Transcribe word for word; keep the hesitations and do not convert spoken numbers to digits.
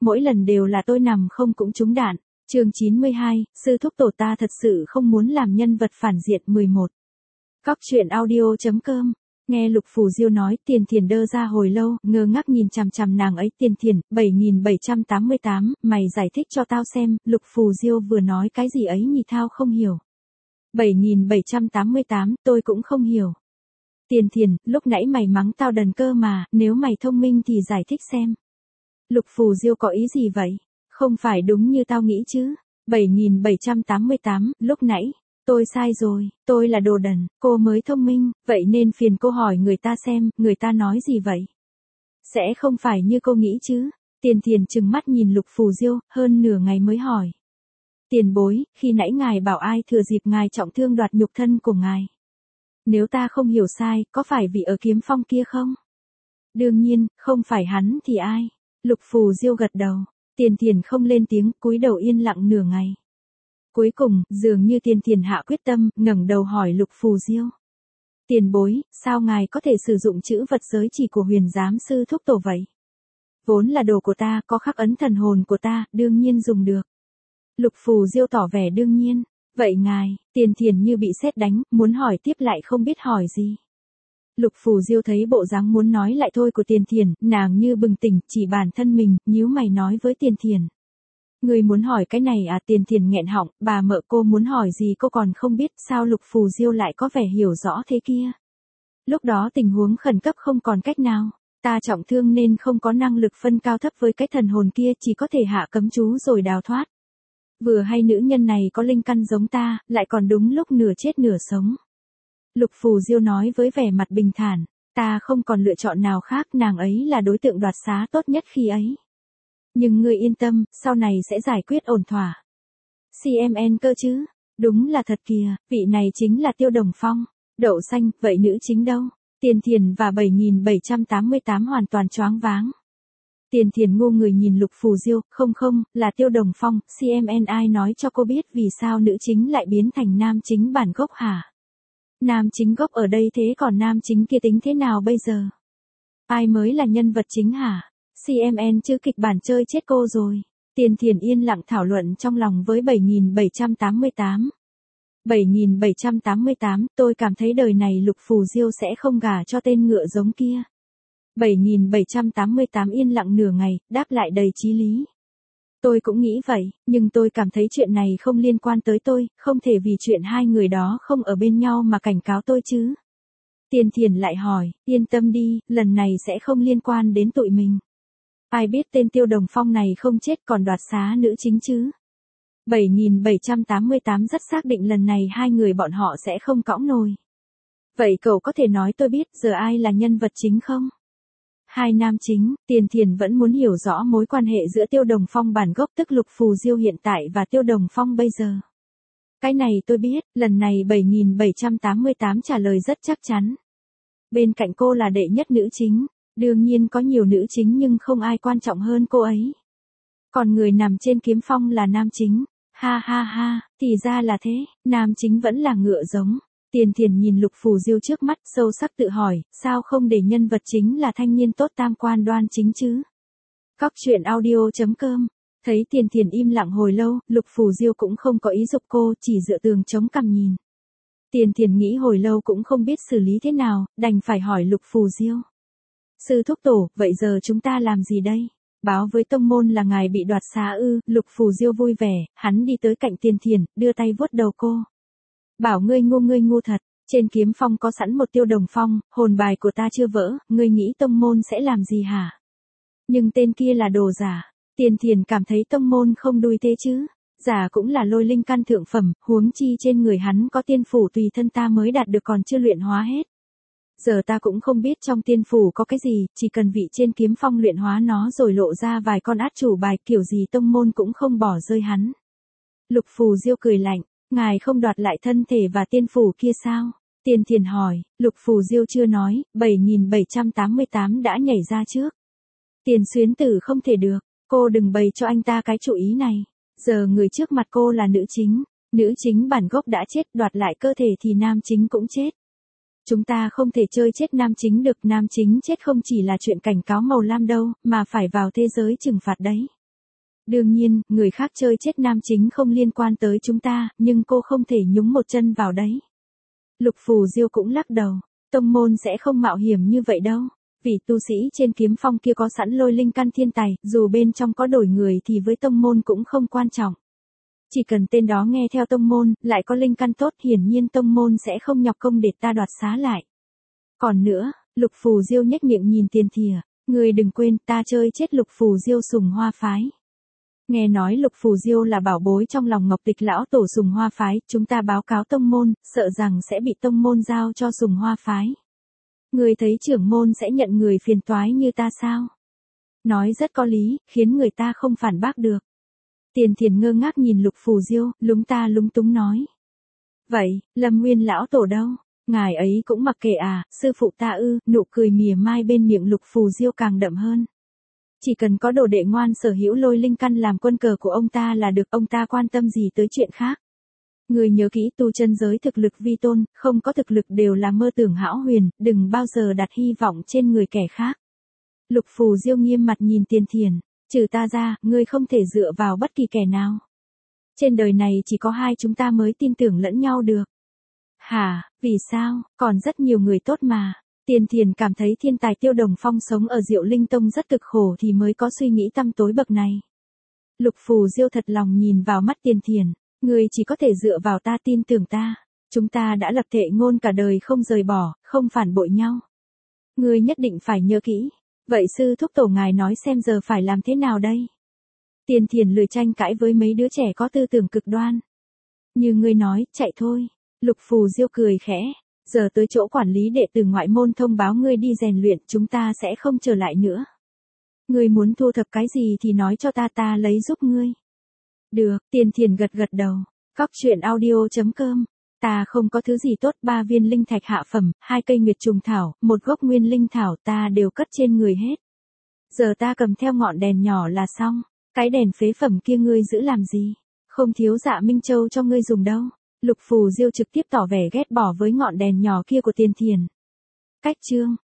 mỗi lần đều là tôi nằm không cũng trúng đạn. Chương chín mươi hai, sư thúc tổ ta thật sự không muốn làm nhân vật phản diện. Mười một. Cóc truyện audio chấm com. Nghe Lục Phù Diêu nói, Tiền Thiền đơ ra hồi lâu, ngơ ngác nhìn chằm chằm nàng ấy. Tiền Thiền, bảy nghìn bảy trăm tám mươi tám, mày giải thích cho tao xem, Lục Phù Diêu vừa nói cái gì ấy nhỉ, thao không hiểu. bảy nghìn bảy trăm tám mươi tám, tôi cũng không hiểu. Tiền Thiền, lúc nãy mày mắng tao đần cơ mà, nếu mày thông minh thì giải thích xem. Lục Phù Diêu có ý gì vậy? Không phải đúng như tao nghĩ chứ? bảy nghìn bảy trăm tám mươi tám, lúc nãy. Tôi sai rồi, tôi là đồ đần, cô mới thông minh, vậy nên phiền cô hỏi người ta xem, người ta nói gì vậy? Sẽ không phải như cô nghĩ chứ? Tiền Thiền trừng mắt nhìn Lục Phù Diêu, hơn nửa ngày mới hỏi. Tiền bối, khi nãy ngài bảo ai thừa dịp ngài trọng thương đoạt nhục thân của ngài? Nếu ta không hiểu sai, có phải vị ở Kiếm Phong kia không? Đương nhiên, không phải hắn thì ai? Lục Phù Diêu gật đầu. Tiền Thiền không lên tiếng, cúi đầu yên lặng nửa ngày. Cuối cùng, dường như Tiền Thiền hạ quyết tâm, ngẩng đầu hỏi Lục Phù Diêu. Tiền bối, sao ngài có thể sử dụng chữ vật giới chỉ của Huyền Giám sư thúc tổ vậy? Vốn là đồ của ta, có khắc ấn thần hồn của ta, đương nhiên dùng được. Lục Phù Diêu tỏ vẻ đương nhiên. Vậy ngài, Tiền Thiền như bị sét đánh, muốn hỏi tiếp lại không biết hỏi gì. Lục Phù Diêu thấy bộ dáng muốn nói lại thôi của Tiền Thiền, nàng như bừng tỉnh, chỉ bản thân mình, nhíu mày nói với Tiền Thiền. Người muốn hỏi cái này à? Tiền Thiền nghẹn họng, bà mợ cô muốn hỏi gì cô còn không biết, sao Lục Phù Diêu lại có vẻ hiểu rõ thế kia. Lúc đó tình huống khẩn cấp không còn cách nào, ta trọng thương nên không có năng lực phân cao thấp với cái thần hồn kia, chỉ có thể hạ cấm chú rồi đào thoát. Vừa hay nữ nhân này có linh căn giống ta, lại còn đúng lúc nửa chết nửa sống. Lục Phù Diêu nói với vẻ mặt bình thản, ta không còn lựa chọn nào khác, nàng ấy là đối tượng đoạt xá tốt nhất khi ấy. Nhưng ngươi yên tâm, sau này sẽ giải quyết ổn thỏa. xê em en cơ chứ? Đúng là thật kìa, vị này chính là Tiêu Đồng Phong. Đậu xanh, vậy nữ chính đâu? Tiền Thiền và bảy nghìn bảy trăm tám mươi tám hoàn toàn choáng váng. Tiền Thiền ngu người nhìn Lục Phù Diêu, không không, là Tiêu Đồng Phong, xê em en ai nói cho cô biết vì sao nữ chính lại biến thành nam chính bản gốc hả? Nam chính gốc ở đây thế còn nam chính kia tính thế nào bây giờ? Ai mới là nhân vật chính hả? xê em en chứ kịch bản chơi chết cô rồi. Tiền Thiền yên lặng thảo luận trong lòng với bảy nghìn bảy trăm tám mươi tám. bảy nghìn bảy trăm tám mươi tám, tôi cảm thấy đời này Lục Phù Diêu sẽ không gả cho tên ngựa giống kia. bảy nghìn bảy trăm tám mươi tám yên lặng nửa ngày, đáp lại đầy chí lý. Tôi cũng nghĩ vậy, nhưng tôi cảm thấy chuyện này không liên quan tới tôi, không thể vì chuyện hai người đó không ở bên nhau mà cảnh cáo tôi chứ. Tiền Thiền lại hỏi, yên tâm đi, lần này sẽ không liên quan đến tụi mình. Ai biết tên Tiêu Đồng Phong này không chết còn đoạt xá nữ chính chứ. bảy nghìn bảy trăm tám mươi tám rất xác định lần này hai người bọn họ sẽ không cõng nổi. Vậy cậu có thể nói tôi biết giờ ai là nhân vật chính không? Hai nam chính. Tiền Thiền vẫn muốn hiểu rõ mối quan hệ giữa Tiêu Đồng Phong bản gốc tức Lục Phù Diêu hiện tại và Tiêu Đồng Phong bây giờ. Cái này tôi biết, lần này bảy nghìn bảy trăm tám mươi tám trả lời rất chắc chắn. Bên cạnh cô là đệ nhất nữ chính, đương nhiên có nhiều nữ chính nhưng không ai quan trọng hơn cô ấy. Còn người nằm trên kiếm phong là nam chính. Ha ha ha, thì ra là thế, nam chính vẫn là ngựa giống. Tiền Thiền nhìn Lục Phù Diêu trước mắt, sâu sắc tự hỏi, sao không để nhân vật chính là thanh niên tốt tam quan đoan chính chứ? Cóc truyện audio chấm com. Thấy Tiền Thiền im lặng hồi lâu, Lục Phù Diêu cũng không có ý giúp cô, chỉ dựa tường chống cằm nhìn. Tiền Thiền nghĩ hồi lâu cũng không biết xử lý thế nào, đành phải hỏi Lục Phù Diêu. Sư thúc tổ, vậy giờ chúng ta làm gì đây? Báo với tông môn là ngài bị đoạt xá ư? Lục Phù Diêu vui vẻ, hắn đi tới cạnh Tiền Thiền, đưa tay vuốt đầu cô. Bảo ngươi ngu ngươi ngu thật, trên kiếm phong có sẵn một Tiêu Đồng Phong, hồn bài của ta chưa vỡ, ngươi nghĩ tông môn sẽ làm gì hả? Nhưng tên kia là đồ giả. Tiền Thiền cảm thấy tông môn không đuôi thế chứ. Giả cũng là lôi linh căn thượng phẩm, huống chi trên người hắn có tiên phủ tùy thân ta mới đạt được còn chưa luyện hóa hết. Giờ ta cũng không biết trong tiên phủ có cái gì, chỉ cần vị trên kiếm phong luyện hóa nó rồi lộ ra vài con át chủ bài, kiểu gì tông môn cũng không bỏ rơi hắn. Lục Phù Diêu cười lạnh, ngài không đoạt lại thân thể và tiên phủ kia sao? Tiền Thiền hỏi. Lục Phù Diêu chưa nói, bảy nghìn bảy trăm tám mươi tám đã nhảy ra trước. Tiền xuyến tử không thể được, cô đừng bày cho anh ta cái chủ ý này. Giờ người trước mặt cô là nữ chính, nữ chính bản gốc đã chết, đoạt lại cơ thể thì nam chính cũng chết. Chúng ta không thể chơi chết nam chính được, nam chính chết không chỉ là chuyện cảnh cáo màu lam đâu, mà phải vào thế giới trừng phạt đấy. Đương nhiên, người khác chơi chết nam chính không liên quan tới chúng ta, nhưng cô không thể nhúng một chân vào đấy. Lục Phù Diêu cũng lắc đầu, tông môn sẽ không mạo hiểm như vậy đâu. Vị tu sĩ trên kiếm phong kia có sẵn lôi linh căn thiên tài, dù bên trong có đổi người thì với tông môn cũng không quan trọng. Chỉ cần tên đó nghe theo tông môn, lại có linh căn tốt, hiển nhiên tông môn sẽ không nhọc công để ta đoạt xá lại. Còn nữa, Lục Phù Diêu nhếch miệng nhìn Tiền Thìa, người đừng quên ta chơi chết Lục Phù Diêu Sùng Hoa phái. Nghe nói Lục Phù Diêu là bảo bối trong lòng Ngọc Tịch lão tổ Sùng Hoa phái, chúng ta báo cáo tông môn, sợ rằng sẽ bị tông môn giao cho Sùng Hoa phái. Người thấy trưởng môn sẽ nhận người phiền toái như ta sao? Nói rất có lý, khiến người ta không phản bác được. Tiền Thiền ngơ ngác nhìn Lục Phù Diêu, lúng ta lúng túng nói. Vậy, Lâm Nguyên lão tổ đâu? Ngài ấy cũng mặc kệ à, sư phụ ta ư, nụ cười mỉa mai bên miệng Lục Phù Diêu càng đậm hơn. Chỉ cần có đồ đệ ngoan sở hữu lôi linh căn làm quân cờ của ông ta là được, ông ta quan tâm gì tới chuyện khác. Người nhớ kỹ, tu chân giới thực lực vi tôn, không có thực lực đều là mơ tưởng hão huyền, đừng bao giờ đặt hy vọng trên người kẻ khác. Lục Phù Diêu nghiêm mặt nhìn Tiền Thiền, trừ ta ra, ngươi không thể dựa vào bất kỳ kẻ nào. Trên đời này chỉ có hai chúng ta mới tin tưởng lẫn nhau được. Hả, vì sao, còn rất nhiều người tốt mà. Tiền Thiền cảm thấy thiên tài Tiêu Đồng Phong sống ở Diệu Linh Tông rất cực khổ thì mới có suy nghĩ tăm tối bậc này. Lục Phù Diêu thật lòng nhìn vào mắt Tiền Thiền, ngươi chỉ có thể dựa vào ta, tin tưởng ta. Chúng ta đã lập thệ ngôn cả đời không rời bỏ, không phản bội nhau. Ngươi nhất định phải nhớ kỹ. Vậy sư thúc tổ ngài nói xem giờ phải làm thế nào đây? Tiền Thiền lười tranh cãi với mấy đứa trẻ có tư tưởng cực đoan. Như ngươi nói, chạy thôi. Lục Phù Diêu cười khẽ. Giờ tới chỗ quản lý đệ tử ngoại môn thông báo ngươi đi rèn luyện, chúng ta sẽ không trở lại nữa. Ngươi muốn thu thập cái gì thì nói cho ta, ta lấy giúp ngươi. Được, Tiền Thiền gật gật đầu. Cóc truyện audio chấm com. Ta không có thứ gì tốt, ba viên linh thạch hạ phẩm, hai cây nguyệt trùng thảo, một gốc nguyên linh thảo ta đều cất trên người hết. Giờ ta cầm theo ngọn đèn nhỏ là xong. Cái đèn phế phẩm kia ngươi giữ làm gì? Không thiếu Dạ Minh Châu cho ngươi dùng đâu. Lục Phù Diêu trực tiếp tỏ vẻ ghét bỏ với ngọn đèn nhỏ kia của Tiền Thiền. Cách chương